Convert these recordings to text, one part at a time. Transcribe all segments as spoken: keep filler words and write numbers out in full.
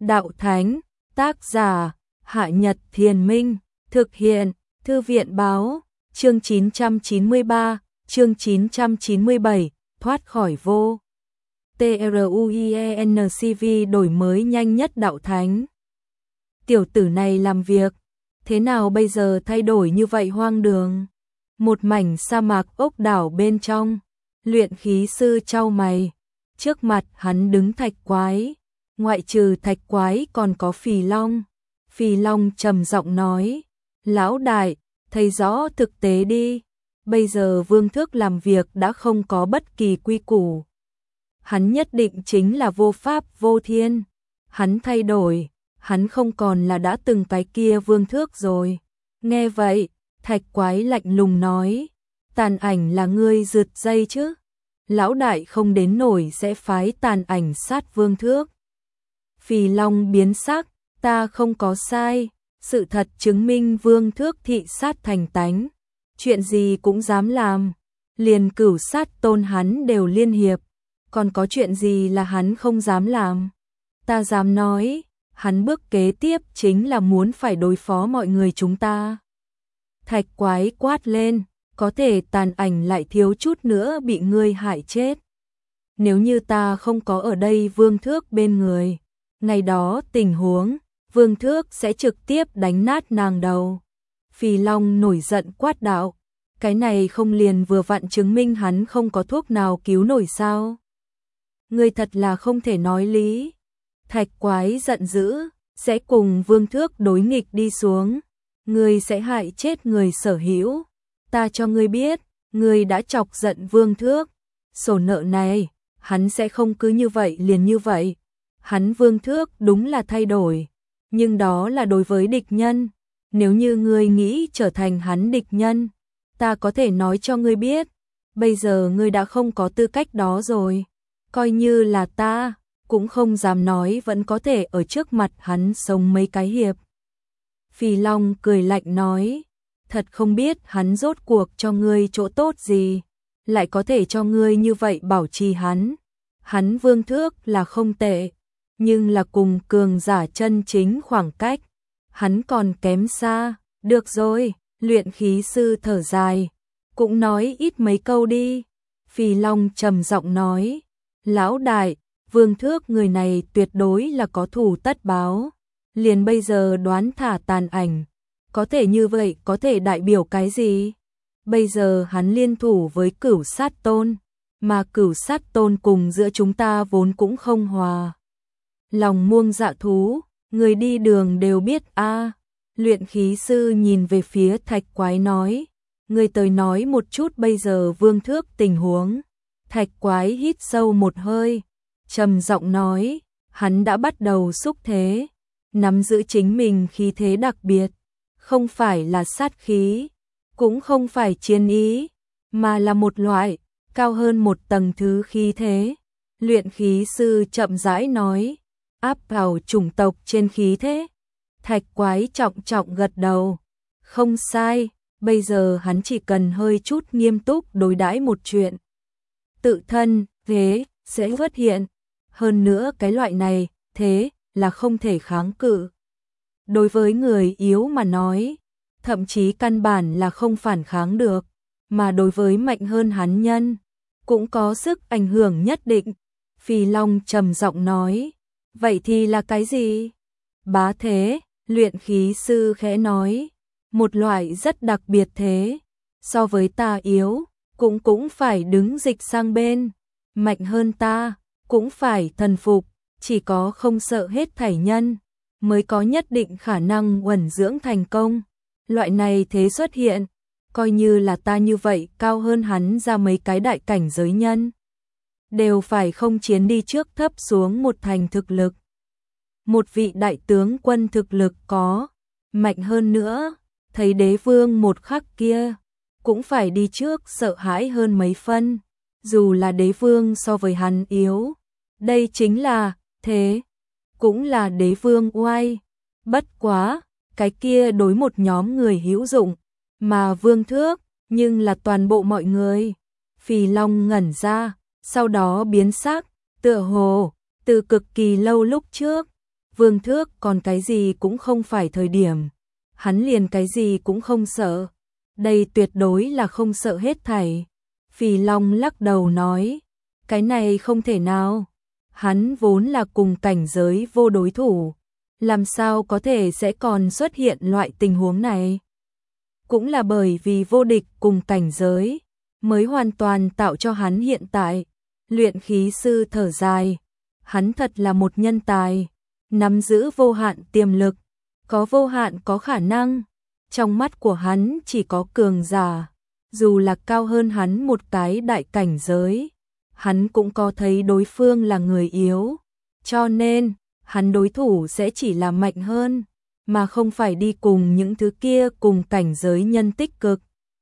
Đạo Thánh, tác giả, Hạ Nhật Thiền Minh, thực hiện, Thư viện Báo, chương chín trăm chín mươi ba, chương chín trăm chín mươi bảy, thoát khỏi vô. TRUIENCV đổi mới nhanh nhất Đạo Thánh. Tiểu tử này làm việc, thế nào bây giờ thay đổi như vậy hoang đường? Một mảnh sa mạc ốc đảo bên trong, luyện khí sư chau mày, trước mặt hắn đứng Thạch Quái, ngoại trừ Thạch Quái còn có Phì Long. Phì Long trầm giọng nói, lão đại, thấy rõ thực tế đi, bây giờ Vương Thước làm việc đã không có bất kỳ quy củ. Hắn nhất định chính là vô pháp vô thiên, hắn thay đổi, hắn không còn là đã từng cái kia Vương Thước rồi. Nghe vậy, Thạch Quái lạnh lùng nói, Tàn Ảnh là ngươi rượt dây chứ, lão đại không đến nổi sẽ phái Tàn Ảnh sát Vương Thước. Phì Long biến sắc, ta không có sai, sự thật chứng minh Vương Thước thị sát thành tánh, chuyện gì cũng dám làm, liền Cửu Sát Tôn hắn đều liên hiệp, còn có chuyện gì là hắn không dám làm. Ta dám nói, hắn bước kế tiếp chính là muốn phải đối phó mọi người chúng ta. Thạch Quái quát lên, có thể Tàn Ảnh lại thiếu chút nữa bị ngươi hại chết. Nếu như ta không có ở đây Vương Thước bên người, ngày đó tình huống, Vương Thước sẽ trực tiếp đánh nát nàng đầu. Phì Long nổi giận quát đạo, cái này không liền vừa vặn chứng minh hắn không có thuốc nào cứu nổi sao? Ngươi thật là không thể nói lý. Thạch Quái giận dữ, sẽ cùng Vương Thước đối nghịch đi xuống, ngươi sẽ hại chết người sở hữu. Ta cho ngươi biết, ngươi đã chọc giận Vương Thước, sổ nợ này, hắn sẽ không cứ như vậy liền như vậy. Hắn Vương Thước đúng là thay đổi, nhưng đó là đối với địch nhân. Nếu như ngươi nghĩ trở thành hắn địch nhân, ta có thể nói cho ngươi biết, bây giờ ngươi đã không có tư cách đó rồi. Coi như là ta, cũng không dám nói vẫn có thể ở trước mặt hắn sống mấy cái hiệp. Phì Long cười lạnh nói, thật không biết hắn rốt cuộc cho ngươi chỗ tốt gì, lại có thể cho ngươi như vậy bảo trì hắn. Hắn Vương Thước là không tệ, nhưng là cùng cường giả chân chính khoảng cách, hắn còn kém xa. Được rồi, luyện khí sư thở dài, cũng nói ít mấy câu đi. Phì Long trầm giọng nói, lão đại, Vương Thước người này tuyệt đối là có thù tất báo, liền bây giờ đoán thả Tàn Ảnh, có thể như vậy có thể đại biểu cái gì? Bây giờ hắn liên thủ với Cửu Sát Tôn, mà Cửu Sát Tôn cùng giữa chúng ta vốn cũng không hòa. Lòng muông dạ thú, người đi đường đều biết a. À. Luyện khí sư nhìn về phía Thạch Quái nói, người tới nói một chút bây giờ Vương Thước tình huống. Thạch Quái hít sâu một hơi, trầm giọng nói, hắn đã bắt đầu xúc thế, nắm giữ chính mình khí thế đặc biệt, không phải là sát khí, cũng không phải chiến ý, mà là một loại cao hơn một tầng thứ khí thế. Luyện khí sư chậm rãi nói, áp vào chủng tộc trên khí thế. Thạch Quái trọng trọng gật đầu, không sai, bây giờ hắn chỉ cần hơi chút nghiêm túc đối đãi một chuyện, tự thân thế sẽ xuất hiện, hơn nữa cái loại này thế là không thể kháng cự. Đối với người yếu mà nói, thậm chí căn bản là không phản kháng được, mà đối với mạnh hơn hắn nhân, cũng có sức ảnh hưởng nhất định. Phì Long trầm giọng nói, vậy thì là cái gì? Bá thế, luyện khí sư khẽ nói, một loại rất đặc biệt thế, so với ta yếu, cũng cũng phải đứng dịch sang bên, mạnh hơn ta, cũng phải thần phục, chỉ có không sợ hết thảy nhân, mới có nhất định khả năng uẩn dưỡng thành công. Loại này thế xuất hiện, coi như là ta như vậy cao hơn hắn ra mấy cái đại cảnh giới nhân, đều phải không chiến đi trước thấp xuống một thành thực lực. Một vị đại tướng quân thực lực có mạnh hơn nữa, thấy đế vương một khắc kia, cũng phải đi trước sợ hãi hơn mấy phân, dù là đế vương so với hắn yếu. Đây chính là thế, cũng là đế vương oai. Bất quá, cái kia đối một nhóm người hữu dụng, mà Vương Thước, nhưng là toàn bộ mọi người. Phì Long ngẩn ra, sau đó biến sắc, tựa hồ, từ cực kỳ lâu lúc trước, Vương Thước còn cái gì cũng không phải thời điểm, hắn liền cái gì cũng không sợ, đây tuyệt đối là không sợ hết thảy. Phì Long lắc đầu nói, cái này không thể nào, hắn vốn là cùng cảnh giới vô đối thủ, làm sao có thể sẽ còn xuất hiện loại tình huống này. Cũng là bởi vì vô địch cùng cảnh giới, mới hoàn toàn tạo cho hắn hiện tại. Luyện khí sư thở dài, hắn thật là một nhân tài, nắm giữ vô hạn tiềm lực, có vô hạn có khả năng. Trong mắt của hắn chỉ có cường giả, dù là cao hơn hắn một cái đại cảnh giới, hắn cũng có thấy đối phương là người yếu, cho nên hắn đối thủ sẽ chỉ là mạnh hơn, mà không phải đi cùng những thứ kia cùng cảnh giới nhân tích cực.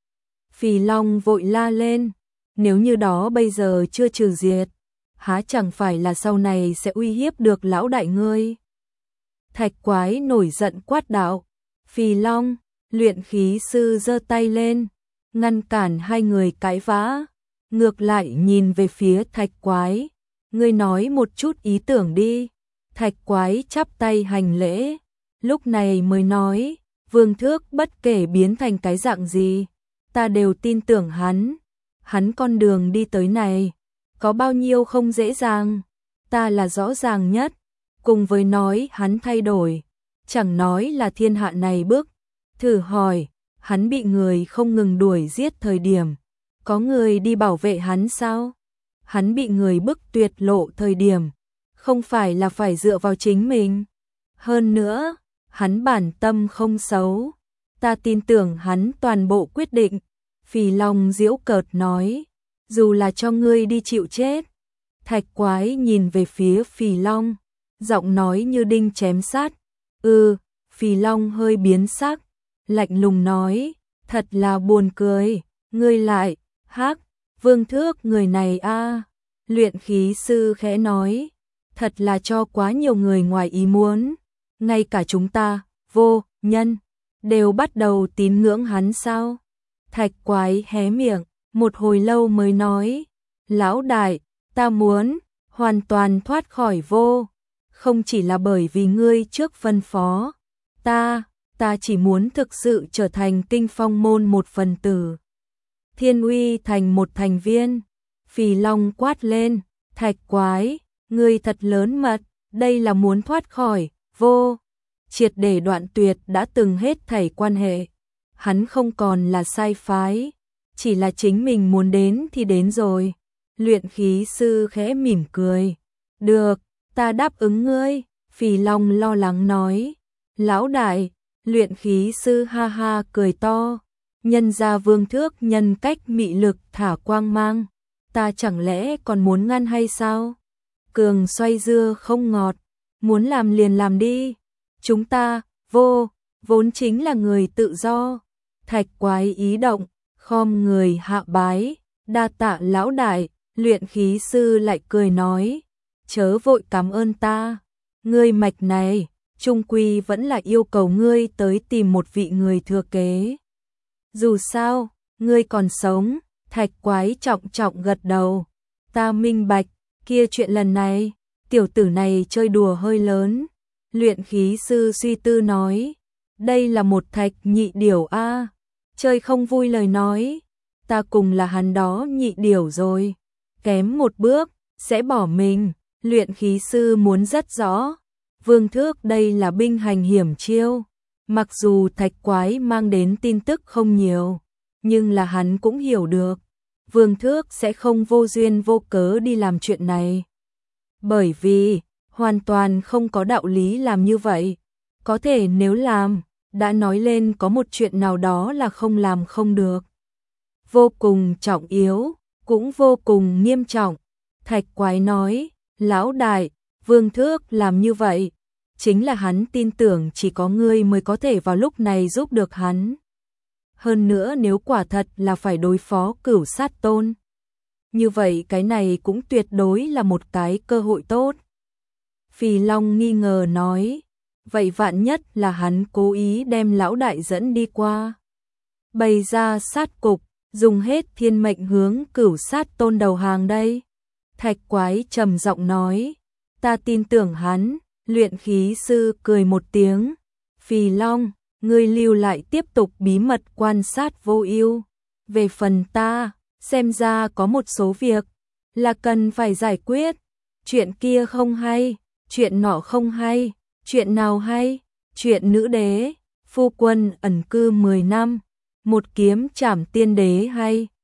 Phì Long vội la lên, nếu như đó bây giờ chưa trừ diệt, há chẳng phải là sau này sẽ uy hiếp được lão đại ngươi. Thạch Quái nổi giận quát đạo, Phì Long, luyện khí sư giơ tay lên, ngăn cản hai người cãi vã, ngược lại nhìn về phía Thạch Quái, ngươi nói một chút ý tưởng đi. Thạch Quái chắp tay hành lễ, lúc này mới nói, Vương Thước bất kể biến thành cái dạng gì, ta đều tin tưởng hắn, hắn con đường đi tới này, có bao nhiêu không dễ dàng, ta là rõ ràng nhất, cùng với nói hắn thay đổi, chẳng nói là thiên hạ này bước, thử hỏi, hắn bị người không ngừng đuổi giết thời điểm, có người đi bảo vệ hắn sao? Hắn bị người bức tuyệt lộ thời điểm, không phải là phải dựa vào chính mình. Hơn nữa, hắn bản tâm không xấu, ta tin tưởng hắn toàn bộ quyết định. Phì Long giễu cợt nói, dù là cho ngươi đi chịu chết. Thạch Quái nhìn về phía Phì Long, giọng nói như đinh chém sát. Ừ, Phì Long hơi biến sắc, lạnh lùng nói, thật là buồn cười, ngươi lại, hắc, Vương Thước người này a. Luyện khí sư khẽ nói, thật là cho quá nhiều người ngoài ý muốn, ngay cả chúng ta, vô nhân, đều bắt đầu tín ngưỡng hắn sao? Thạch Quái hé miệng, một hồi lâu mới nói, lão đại, ta muốn hoàn toàn thoát khỏi vô, không chỉ là bởi vì ngươi trước phân phó, ta, ta chỉ muốn thực sự trở thành Kinh Phong môn một phần tử. Thiên Uy thành một thành viên. Phì Long quát lên, Thạch Quái, ngươi thật lớn mật, đây là muốn thoát khỏi vô, triệt để đoạn tuyệt đã từng hết thảy quan hệ. Hắn không còn là sai phái, chỉ là chính mình muốn đến thì đến rồi. Luyện khí sư khẽ mỉm cười, được, ta đáp ứng ngươi. Phì Long lo lắng nói, lão đại. Luyện khí sư ha ha cười to, nhân ra Vương Thước nhân cách mị lực thả quang mang, ta chẳng lẽ còn muốn ngăn hay sao? Cường xoay dưa không ngọt, muốn làm liền làm đi, chúng ta, vô, vốn chính là người tự do. Thạch Quái ý động, khom người hạ bái, đa tạ lão đại. Luyện khí sư lại cười nói, chớ vội cảm ơn ta, ngươi mạch này chung quy vẫn là yêu cầu ngươi tới tìm một vị người thừa kế. Dù sao, ngươi còn sống. Thạch Quái trọng trọng gật đầu, ta minh bạch, kia chuyện lần này, tiểu tử này chơi đùa hơi lớn. Luyện khí sư suy tư nói, đây là một thạch nhị điểu a, chơi không vui lời nói, ta cùng là hắn đó nhị điểu rồi, kém một bước, sẽ bỏ mình. Luyện khí sư muốn rất rõ, Vương Thước đây là binh hành hiểm chiêu, mặc dù Thạch Quái mang đến tin tức không nhiều, nhưng là hắn cũng hiểu được, Vương Thước sẽ không vô duyên vô cớ đi làm chuyện này. Bởi vì, hoàn toàn không có đạo lý làm như vậy. Có thể nếu làm, đã nói lên có một chuyện nào đó là không làm không được. Vô cùng trọng yếu, cũng vô cùng nghiêm trọng. Thạch Quái nói, lão đại, Vương Thước làm như vậy, chính là hắn tin tưởng chỉ có ngươi mới có thể vào lúc này giúp được hắn. Hơn nữa nếu quả thật là phải đối phó Cửu Sát Tôn, như vậy cái này cũng tuyệt đối là một cái cơ hội tốt. Phì Long nghi ngờ nói, vậy vạn nhất là hắn cố ý đem lão đại dẫn đi qua, bày ra sát cục, dùng hết thiên mệnh hướng Cửu Sát Tôn đầu hàng đây. Thạch Quái trầm giọng nói, ta tin tưởng hắn. Luyện khí sư cười một tiếng, Phì Long, ngươi lưu lại tiếp tục bí mật quan sát Vô Ưu. Về phần ta, xem ra có một số việc là cần phải giải quyết. Chuyện kia không hay, chuyện nọ không hay, chuyện nào hay? Chuyện nữ đế, phu quân ẩn cư mười năm, một kiếm trảm tiên đế hay?